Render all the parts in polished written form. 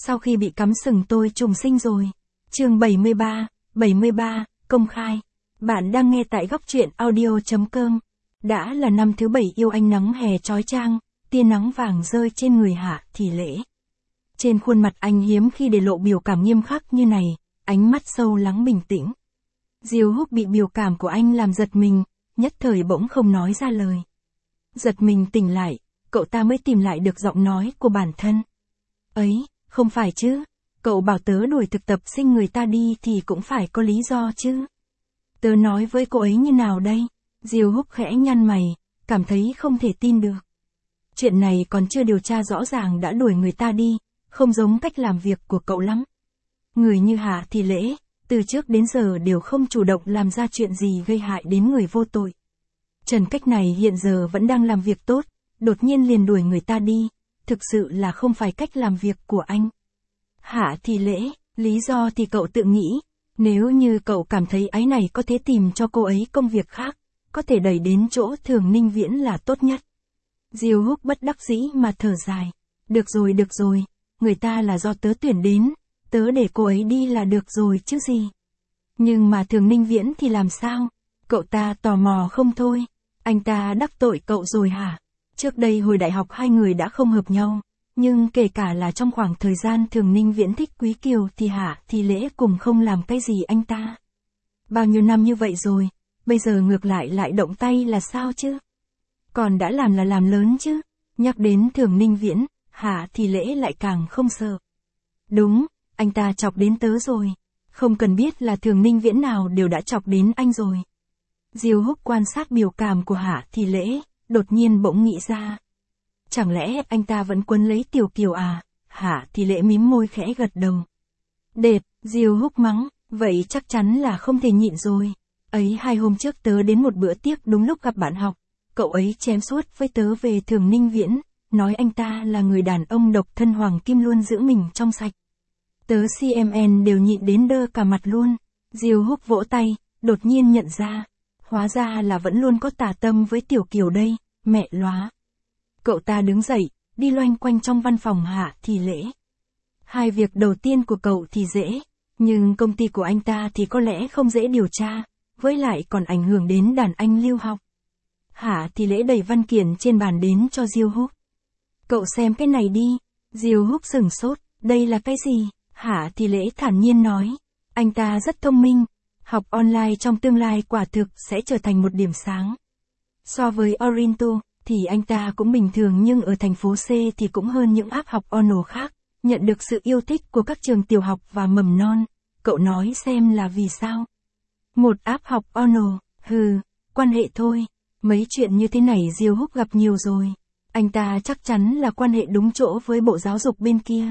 Sau khi bị cắm sừng tôi trùng sinh rồi. Chương 73, công khai. Bạn đang nghe tại góc truyện audio.com. Đã là năm thứ 7 yêu ánh nắng hè chói chang, tia nắng vàng rơi trên người Hạ Thì Lễ. Trên khuôn mặt anh hiếm khi để lộ biểu cảm nghiêm khắc như này, ánh mắt sâu lắng bình tĩnh. Diêu Húc bị biểu cảm của anh làm giật mình, nhất thời bỗng không nói ra lời. Giật mình tỉnh lại, cậu ta mới tìm lại được giọng nói của bản thân. Ấy, không phải chứ, cậu bảo tớ đuổi thực tập sinh người ta đi thì cũng phải có lý do chứ. Tớ nói với cô ấy như nào đây? Diêu Húc khẽ nhăn mày, cảm thấy không thể tin được. Chuyện này còn chưa điều tra rõ ràng đã đuổi người ta đi, không giống cách làm việc của cậu lắm. Người như Hạ Thì Lễ, từ trước đến giờ đều không chủ động làm ra chuyện gì gây hại đến người vô tội. Trần Cách này hiện giờ vẫn đang làm việc tốt, đột nhiên liền đuổi người ta đi, thực sự là không phải cách làm việc của anh. Hạ Thì Lễ, lý do thì cậu tự nghĩ, nếu như cậu cảm thấy áy này có thể tìm cho cô ấy công việc khác, có thể đẩy đến chỗ Thường Ninh Viễn là tốt nhất. Diêu Húc bất đắc dĩ mà thở dài. Được rồi, người ta là do tớ tuyển đến, tớ để cô ấy đi là được rồi chứ gì. Nhưng mà Thường Ninh Viễn thì làm sao? Cậu ta tò mò không thôi. Anh ta đắc tội cậu rồi hả? Trước đây hồi đại học hai người đã không hợp nhau, nhưng kể cả là trong khoảng thời gian Thường Ninh Viễn thích Quý Kiều thì Hạ Thì Lễ cùng không làm cái gì anh ta. Bao nhiêu năm như vậy rồi, bây giờ ngược lại động tay là sao chứ? Còn đã làm là làm lớn chứ. Nhắc đến Thường Ninh Viễn, Hạ Thì Lễ lại càng không sợ. Đúng, anh ta chọc đến tớ rồi. Không cần biết là Thường Ninh Viễn nào đều đã chọc đến anh rồi. Diêu Húc quan sát biểu cảm của Hạ Thì Lễ, đột nhiên bỗng nghĩ ra. Chẳng lẽ anh ta vẫn quấn lấy Tiểu Kiều à? Hạ Thì Lễ mím môi khẽ gật đầu. Đệt, Diêu Húc mắng, vậy chắc chắn là không thể nhịn rồi. Ấy 2 hôm trước tớ đến một bữa tiệc đúng lúc gặp bạn học, cậu ấy chém suốt với tớ về Thường Ninh Viễn, nói anh ta là người đàn ông độc thân hoàng kim luôn giữ mình trong sạch. Tớ CMN đều nhịn đến đơ cả mặt luôn. Diêu Húc vỗ tay, đột nhiên nhận ra. Hóa ra là vẫn luôn có tà tâm với Tiểu Kiều đây, mẹ lóa. Cậu ta đứng dậy, đi loanh quanh trong văn phòng Hạ Thì Lễ. 2 việc đầu tiên của cậu thì dễ, nhưng công ty của anh ta thì có lẽ không dễ điều tra, với lại còn ảnh hưởng đến đàn anh lưu học. Hạ Thì Lễ đẩy văn kiện trên bàn đến cho Diêu Húc. Cậu xem cái này đi. Diêu Húc sửng sốt, đây là cái gì? Hạ Thì Lễ thản nhiên nói, anh ta rất thông minh, học online trong tương lai quả thực sẽ trở thành một điểm sáng. So với Orinto, thì anh ta cũng bình thường nhưng ở thành phố C thì cũng hơn những app học ono khác, nhận được sự yêu thích của các trường tiểu học và mầm non. Cậu nói xem là vì sao? Một app học ono, quan hệ thôi. Mấy chuyện như thế này Diêu Húc gặp nhiều rồi. Anh ta chắc chắn là quan hệ đúng chỗ với Bộ Giáo dục bên kia.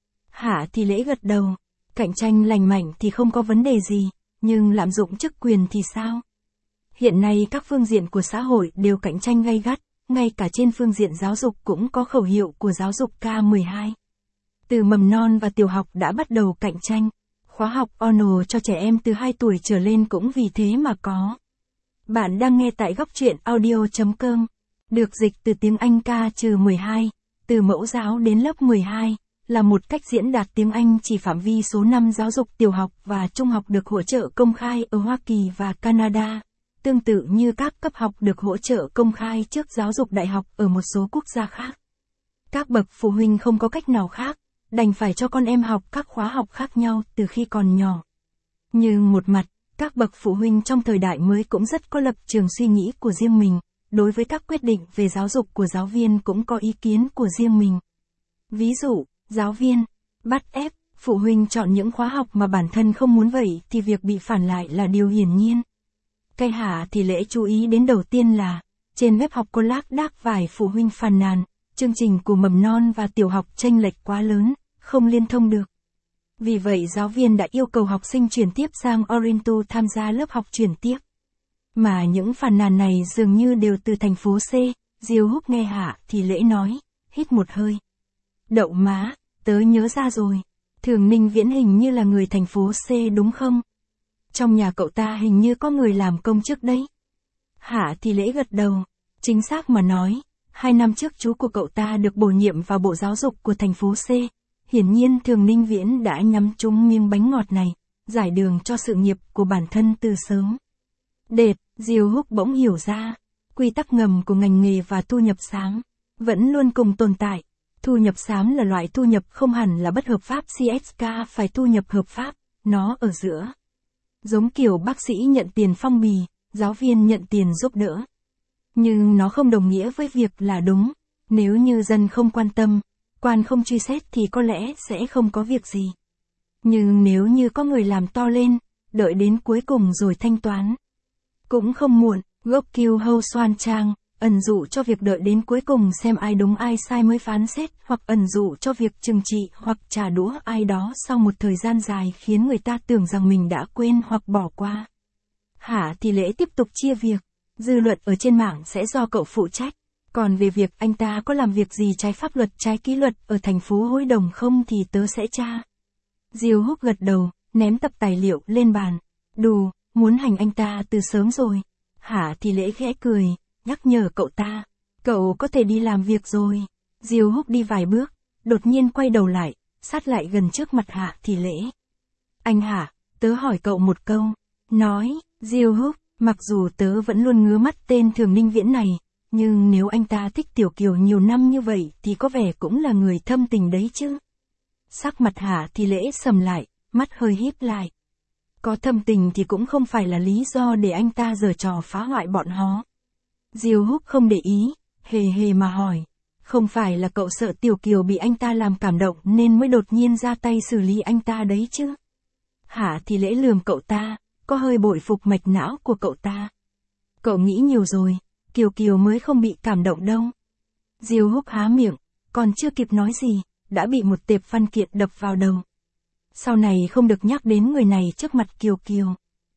Hạ Thì Lễ gật đầu. Cạnh tranh lành mạnh thì không có vấn đề gì, nhưng lạm dụng chức quyền thì sao? Hiện nay các phương diện của xã hội đều cạnh tranh gay gắt, ngay cả trên phương diện giáo dục cũng có khẩu hiệu của giáo dục K12. Từ mầm non và tiểu học đã bắt đầu cạnh tranh. Khóa học ono cho trẻ em từ 2 tuổi trở lên cũng vì thế mà có. Bạn đang nghe tại góc truyện audio.com, được dịch từ tiếng Anh K-12, từ mẫu giáo đến lớp 12, là một cách diễn đạt tiếng Anh chỉ phạm vi số năm giáo dục tiểu học và trung học được hỗ trợ công khai ở Hoa Kỳ và Canada, tương tự như các cấp học được hỗ trợ công khai trước giáo dục đại học ở một số quốc gia khác. Các bậc phụ huynh không có cách nào khác, đành phải cho con em học các khóa học khác nhau từ khi còn nhỏ. Nhưng một mặt, các bậc phụ huynh trong thời đại mới cũng rất có lập trường suy nghĩ của riêng mình, đối với các quyết định về giáo dục của giáo viên cũng có ý kiến của riêng mình. Ví dụ, giáo viên bắt ép phụ huynh chọn những khóa học mà bản thân không muốn vậy thì việc bị phản lại là điều hiển nhiên. Cái Hạ Thì Lễ chú ý đến đầu tiên là, trên web học có lác đác vài phụ huynh phàn nàn, chương trình của mầm non và tiểu học chênh lệch quá lớn, không liên thông được. Vì vậy giáo viên đã yêu cầu học sinh chuyển tiếp sang Orinto tham gia lớp học chuyển tiếp. Mà những phàn nàn này dường như đều từ thành phố C. Diêu Húc nghe Hạ Thì Lễ nói, hít một hơi. Đậu má, tớ nhớ ra rồi. Thường Ninh Viễn hình như là người thành phố C đúng không? Trong nhà cậu ta hình như có người làm công trước đấy. Hạ Thì Lễ gật đầu. Chính xác mà nói, 2 năm trước chú của cậu ta được bổ nhiệm vào Bộ Giáo dục của thành phố C. Hiển nhiên Thường Ninh Viễn đã nhắm trúng miếng bánh ngọt này, giải đường cho sự nghiệp của bản thân từ sớm. Đệt, Diêu Húc bỗng hiểu ra, quy tắc ngầm của ngành nghề và thu nhập xám vẫn luôn cùng tồn tại. Thu nhập xám là loại thu nhập không hẳn là bất hợp pháp, CSK phải thu nhập hợp pháp, nó ở giữa. Giống kiểu bác sĩ nhận tiền phong bì, giáo viên nhận tiền giúp đỡ. Nhưng nó không đồng nghĩa với việc là đúng. Nếu như dân không quan tâm, quan không truy xét thì có lẽ sẽ không có việc gì. Nhưng nếu như có người làm to lên, đợi đến cuối cùng rồi thanh toán, cũng không muộn. Gốc Kiêu Hâu Xoan Trang ẩn dụ cho việc đợi đến cuối cùng xem ai đúng ai sai mới phán xét, hoặc ẩn dụ cho việc trừng trị hoặc trả đũa ai đó sau một thời gian dài khiến người ta tưởng rằng mình đã quên hoặc bỏ qua. Hạ Thì Lễ tiếp tục chia việc, dư luận ở trên mạng sẽ do cậu phụ trách, còn về việc anh ta có làm việc gì trái pháp luật, trái kỷ luật ở thành phố Hối Đồng không thì tớ sẽ tra. Diêu Húc gật đầu, ném tập tài liệu lên bàn. Đù, muốn hành anh ta từ sớm rồi. Hạ Thì Lễ khẽ cười, nhắc nhở cậu ta. Cậu có thể đi làm việc rồi. Diêu Húc đi vài bước, đột nhiên quay đầu lại, sát lại gần trước mặt Hạ Thì Lễ. Anh Hạ, tớ hỏi cậu một câu. Nói, Diêu Húc, mặc dù tớ vẫn luôn ngứa mắt tên Thường Ninh Viễn này, nhưng nếu anh ta thích Tiểu Kiều nhiều năm như vậy thì có vẻ cũng là người thâm tình đấy chứ. Sắc mặt Hạ Thì Lễ sầm lại, mắt hơi híp lại. Có thâm tình thì cũng không phải là lý do để anh ta giở trò phá hoại bọn họ. Diêu Húc không để ý, hề hề mà hỏi. Không phải là cậu sợ Tiểu Kiều bị anh ta làm cảm động nên mới đột nhiên ra tay xử lý anh ta đấy chứ? Hạ Thì Lễ lườm cậu ta, có hơi bội phục mạch não của cậu ta. Cậu nghĩ nhiều rồi, Kiều Kiều mới không bị cảm động đâu. Diêu Húc há miệng, còn chưa kịp nói gì, đã bị một tệp văn kiện đập vào đầu. Sau này không được nhắc đến người này trước mặt Kiều Kiều.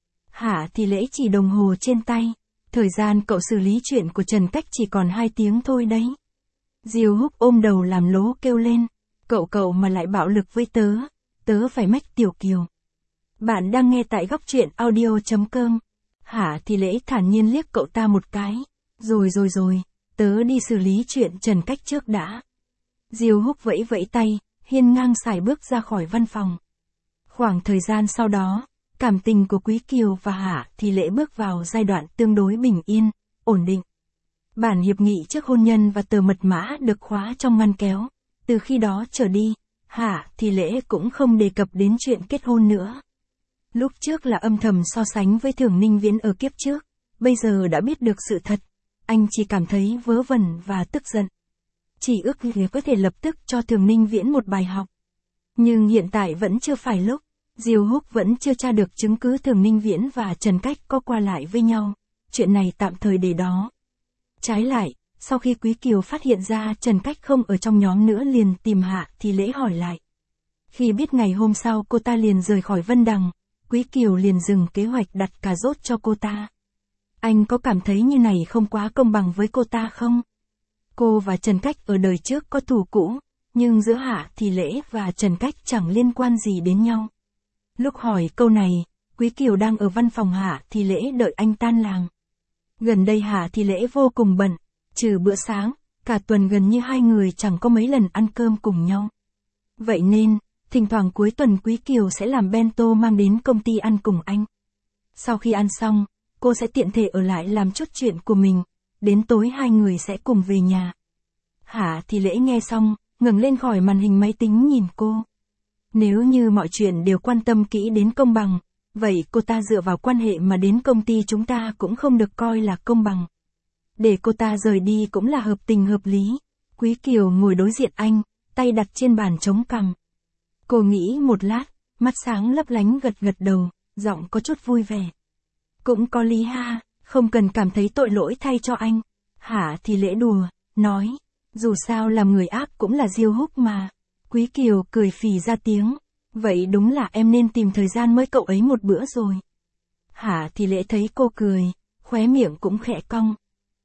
Hạ Thì Lễ chỉ đồng hồ trên tay. Thời gian cậu xử lý chuyện của Trần Cách chỉ còn 2 tiếng thôi đấy. Diêu Húc ôm đầu làm lố kêu lên. Cậu mà lại bạo lực với tớ. Tớ phải mách Tiểu Kiều. Bạn đang nghe tại góc truyện audio.com. Hạ Thì Lễ thản nhiên liếc cậu ta một cái. Rồi, tớ đi xử lý chuyện Trần Cách trước đã. Diêu Húc vẫy vẫy tay, hiên ngang sải bước ra khỏi văn phòng. Khoảng thời gian sau đó, cảm tình của Quý Kiều và Hạ Thì Lễ bước vào giai đoạn tương đối bình yên, ổn định. Bản hiệp nghị trước hôn nhân và tờ mật mã được khóa trong ngăn kéo. Từ khi đó trở đi, Hạ Thì Lễ cũng không đề cập đến chuyện kết hôn nữa. Lúc trước là âm thầm so sánh với Thường Ninh Viễn ở kiếp trước, bây giờ đã biết được sự thật, anh chỉ cảm thấy vớ vẩn và tức giận. Chỉ ước gì có thể lập tức cho Thường Ninh Viễn một bài học. Nhưng hiện tại vẫn chưa phải lúc. Diêu Húc vẫn chưa tra được chứng cứ Thường Ninh Viễn và Trần Cách có qua lại với nhau. Chuyện này tạm thời để đó. Trái lại, sau khi Quý Kiều phát hiện ra Trần Cách không ở trong nhóm nữa liền tìm Hạ Thì Lễ hỏi lại. Khi biết ngày hôm sau cô ta liền rời khỏi Vân Đằng, Quý Kiều liền dừng kế hoạch đặt cà rốt cho cô ta. Anh có cảm thấy như này không quá công bằng với cô ta không? Cô và Trần Cách ở đời trước có thù cũ, nhưng giữa Hạ Thì Lễ và Trần Cách chẳng liên quan gì đến nhau. Lúc hỏi câu này, Quý Kiều đang ở văn phòng Hạ Thì Lễ đợi anh tan làm. Gần đây Hạ Thì Lễ vô cùng bận, trừ bữa sáng, cả tuần gần như hai người chẳng có mấy lần ăn cơm cùng nhau. Vậy nên, thỉnh thoảng cuối tuần Quý Kiều sẽ làm bento mang đến công ty ăn cùng anh. Sau khi ăn xong, cô sẽ tiện thể ở lại làm chút chuyện của mình, đến tối hai người sẽ cùng về nhà. Hạ Thì Lễ nghe xong, ngẩng lên khỏi màn hình máy tính nhìn cô. Nếu như mọi chuyện đều quan tâm kỹ đến công bằng, vậy cô ta dựa vào quan hệ mà đến công ty chúng ta cũng không được coi là công bằng. Để cô ta rời đi cũng là hợp tình hợp lý. Quý Kiều ngồi đối diện anh, tay đặt trên bàn chống cằm. Cô nghĩ một lát, mắt sáng lấp lánh gật gật đầu, giọng có chút vui vẻ. Cũng có lý ha, không cần cảm thấy tội lỗi thay cho anh. Hạ Thì Lễ đùa, nói, dù sao làm người ác cũng là Diêu Húc mà. Quý Kiều cười phì ra tiếng, vậy đúng là em nên tìm thời gian mới cậu ấy một bữa rồi. Hạ Thì Lễ thấy cô cười, khóe miệng cũng khẽ cong.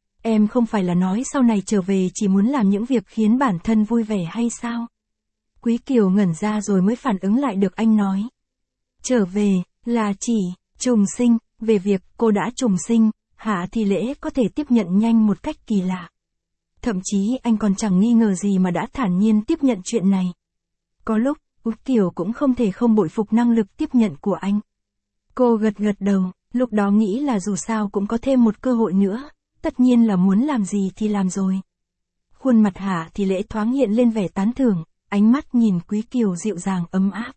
Em không phải là nói sau này trở về chỉ muốn làm những việc khiến bản thân vui vẻ hay sao? Quý Kiều ngẩn ra rồi mới phản ứng lại được anh nói. Trở về, là chỉ, trùng sinh, về việc cô đã trùng sinh, Hạ Thì Lễ có thể tiếp nhận nhanh một cách kỳ lạ. Thậm chí anh còn chẳng nghi ngờ gì mà đã thản nhiên tiếp nhận chuyện này. Có lúc, Quý Kiều cũng không thể không bội phục năng lực tiếp nhận của anh. Cô gật gật đầu, lúc đó nghĩ là dù sao cũng có thêm một cơ hội nữa, tất nhiên là muốn làm gì thì làm rồi. Khuôn mặt Hạ Thị Lễ thoáng hiện lên vẻ tán thưởng, ánh mắt nhìn Quý Kiều dịu dàng ấm áp.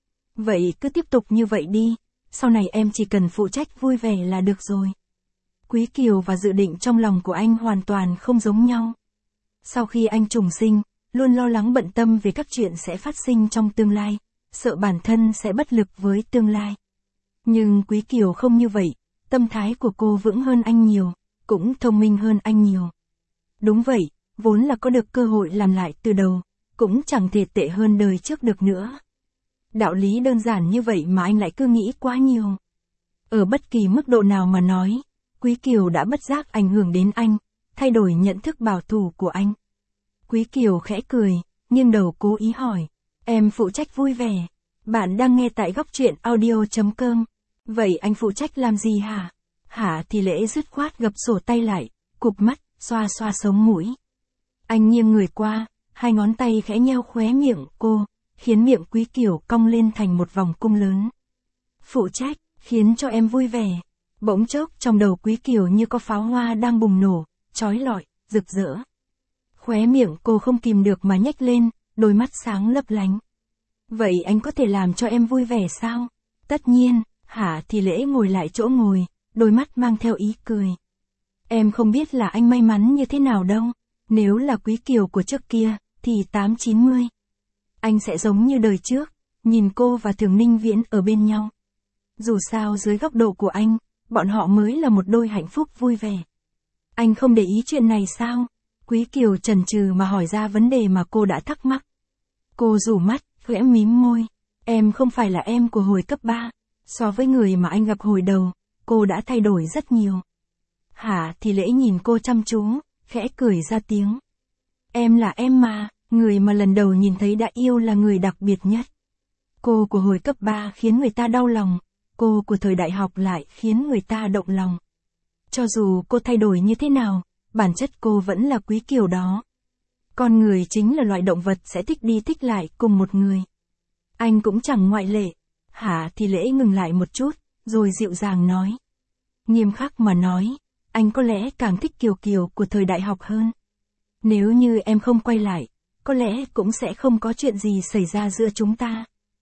Vậy cứ tiếp tục như vậy đi, sau này em chỉ cần phụ trách vui vẻ là được rồi. Quý Kiều và dự định trong lòng của anh hoàn toàn không giống nhau. Sau khi anh trùng sinh, luôn lo lắng bận tâm về các chuyện sẽ phát sinh trong tương lai, sợ bản thân sẽ bất lực với tương lai. Nhưng Quý Kiều không như vậy, tâm thái của cô vững hơn anh nhiều, cũng thông minh hơn anh nhiều. Đúng vậy, vốn là có được cơ hội làm lại từ đầu, cũng chẳng thể tệ hơn đời trước được nữa. Đạo lý đơn giản như vậy mà anh lại cứ nghĩ quá nhiều. Ở bất kỳ mức độ nào mà nói, Quý Kiều đã bất giác ảnh hưởng đến anh, thay đổi nhận thức bảo thủ của anh. Quý Kiều khẽ cười, nghiêng đầu cố ý hỏi, em phụ trách vui vẻ. Bạn đang nghe tại góc truyện audio.com. Vậy anh phụ trách làm gì hả? Hạ Thị Lễ dứt khoát gập sổ tay lại, cụp mắt, xoa xoa sống mũi. Anh nghiêng người qua, hai ngón tay khẽ nheo khóe miệng cô, khiến miệng Quý Kiều cong lên thành một vòng cung lớn. Phụ trách, khiến cho em vui vẻ. Bỗng chốc trong đầu Quý Kiều như có pháo hoa đang bùng nổ, chói lọi, rực rỡ. Khóe miệng cô không kìm được mà nhếch lên, đôi mắt sáng lấp lánh. Vậy anh có thể làm cho em vui vẻ sao? Tất nhiên, Hạ Thị Lễ ngồi lại chỗ ngồi, đôi mắt mang theo ý cười. Em không biết là anh may mắn như thế nào đâu, nếu là Quý Kiều của trước kia, thì 8-90. Anh sẽ giống như đời trước, nhìn cô và Thường Ninh Viễn ở bên nhau. Dù sao dưới góc độ của anh, bọn họ mới là một đôi hạnh phúc vui vẻ. Anh không để ý chuyện này sao? Quý Kiều chần chừ mà hỏi ra vấn đề mà cô đã thắc mắc. Cô rủ mắt, khẽ mím môi. Em không phải là em của hồi cấp 3. So với người mà anh gặp hồi đầu, cô đã thay đổi rất nhiều. Hạ Thị Lễ nhìn cô chăm chú, khẽ cười ra tiếng. Em là em mà, người mà lần đầu nhìn thấy đã yêu là người đặc biệt nhất. Cô của hồi cấp 3 khiến người ta đau lòng, cô của thời đại học lại khiến người ta động lòng. Cho dù cô thay đổi như thế nào, bản chất cô vẫn là Quý Kiều đó. Con người chính là loại động vật sẽ thích đi thích lại cùng một người. Anh cũng chẳng ngoại lệ. Hạ Thị Lễ ngừng lại một chút, rồi dịu dàng nói. Nghiêm khắc mà nói, anh có lẽ càng thích Kiều Kiều của thời đại học hơn. Nếu như em không quay lại, có lẽ cũng sẽ không có chuyện gì xảy ra giữa chúng ta.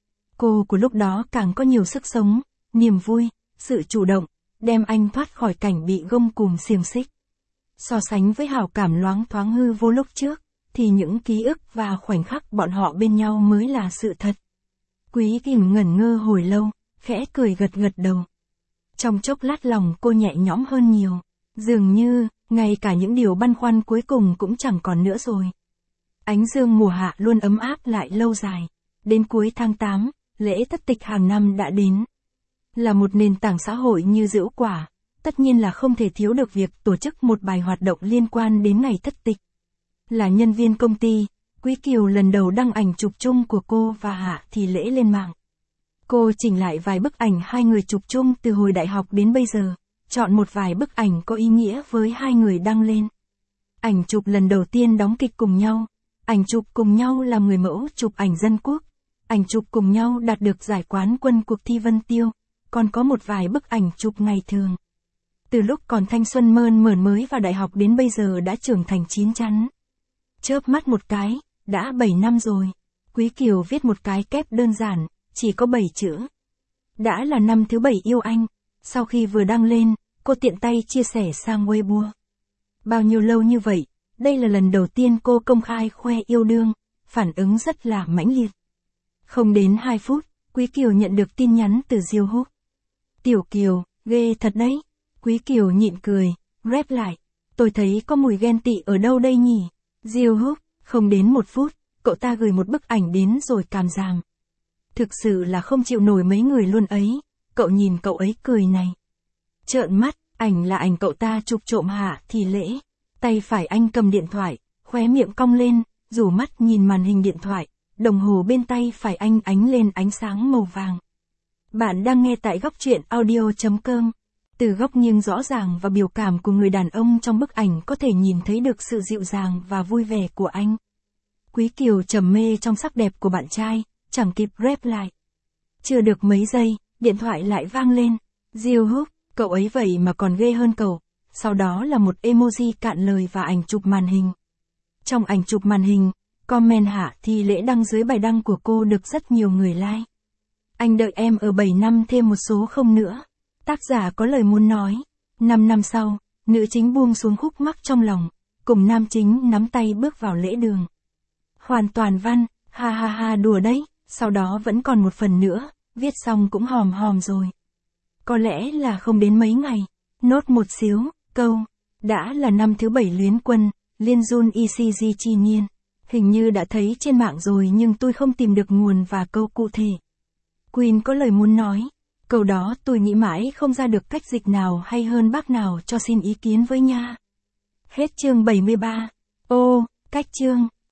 Cô của lúc đó càng có nhiều sức sống, niềm vui, sự chủ động, đem anh thoát khỏi cảnh bị gông cùm xiềng xích. So sánh với hảo cảm loáng thoáng hư vô lúc trước, thì những ký ức và khoảnh khắc bọn họ bên nhau mới là sự thật. Quý Kiều ngẩn ngơ hồi lâu, khẽ cười gật gật đầu. Trong chốc lát lòng cô nhẹ nhõm hơn nhiều, dường như, ngay cả những điều băn khoăn cuối cùng cũng chẳng còn nữa rồi. Ánh dương mùa hạ luôn ấm áp lại lâu dài. Đến cuối tháng 8, lễ Thất Tịch hàng năm đã đến. Là một nền tảng xã hội như Dữu Quả, tất nhiên là không thể thiếu được việc tổ chức một bài hoạt động liên quan đến ngày Thất Tịch. Là nhân viên công ty, Quý Kiều lần đầu đăng ảnh chụp chung của cô và Hạ Thị Lễ lên mạng. Cô chỉnh lại vài bức ảnh hai người chụp chung từ hồi đại học đến bây giờ, chọn một vài bức ảnh có ý nghĩa với hai người đăng lên. Ảnh chụp lần đầu tiên đóng kịch cùng nhau, ảnh chụp cùng nhau làm người mẫu chụp ảnh dân quốc, ảnh chụp cùng nhau đạt được giải quán quân cuộc thi Vân Tiêu, còn có một vài bức ảnh chụp ngày thường. Từ lúc còn thanh xuân mơn mởn mới vào đại học đến bây giờ đã trưởng thành chín chắn. Chớp mắt một cái, đã 7 năm rồi. Quý Kiều viết một cái kép đơn giản, chỉ có 7 chữ. Đã là năm thứ 7 yêu anh. Sau khi vừa đăng lên, cô tiện tay chia sẻ sang Weibo. Bao nhiêu lâu như vậy, đây là lần đầu tiên cô công khai khoe yêu đương, phản ứng rất là mãnh liệt. Không đến 2 phút, Quý Kiều nhận được tin nhắn từ Diêu Húc. Tiểu Kiều, ghê thật đấy. Quý Kiều nhịn cười, rep lại. Tôi thấy có mùi ghen tị ở đâu đây nhỉ? Diêu Húc, không đến 1 phút, cậu ta gửi một bức ảnh đến rồi càm ràm. Thực sự là không chịu nổi mấy người luôn ấy, cậu nhìn cậu ấy cười này. Trợn mắt, ảnh là ảnh cậu ta chụp trộm Hạ Thị Lễ. Tay phải anh cầm điện thoại, khóe miệng cong lên, rủ mắt nhìn màn hình điện thoại, đồng hồ bên tay phải anh ánh lên ánh sáng màu vàng. Bạn đang nghe tại góc truyện audio.com. Từ góc nghiêng rõ ràng và biểu cảm của người đàn ông trong bức ảnh có thể nhìn thấy được sự dịu dàng và vui vẻ của anh. Quý Kiều trầm mê trong sắc đẹp của bạn trai, chẳng kịp rep lại. Chưa được mấy giây, điện thoại lại vang lên. Diêu Húc, cậu ấy vậy mà còn ghê hơn cậu. Sau đó là một emoji cạn lời và ảnh chụp màn hình. Trong ảnh chụp màn hình, comment Hạ Thi Lễ đăng dưới bài đăng của cô được rất nhiều người like. Anh đợi em ở 7 năm thêm một số không nữa. Tác giả có lời muốn nói. 5 năm sau, nữ chính buông xuống khúc mắc trong lòng, cùng nam chính nắm tay bước vào lễ đường. Hoàn toàn văn, ha ha ha đùa đấy, sau đó vẫn còn một phần nữa, viết xong cũng hòm hòm rồi. Có lẽ là không đến mấy ngày. Nốt một xíu, câu. Đã là năm thứ 7 Luyến Quân, Liên Jun ECG chi nhiên. Hình như đã thấy trên mạng rồi nhưng tôi không tìm được nguồn và câu cụ thể. Queen có lời muốn nói. Câu đó tôi nghĩ mãi không ra được cách dịch nào hay hơn bác nào cho xin ý kiến với nha. Hết chương 73. Ô, cách chương.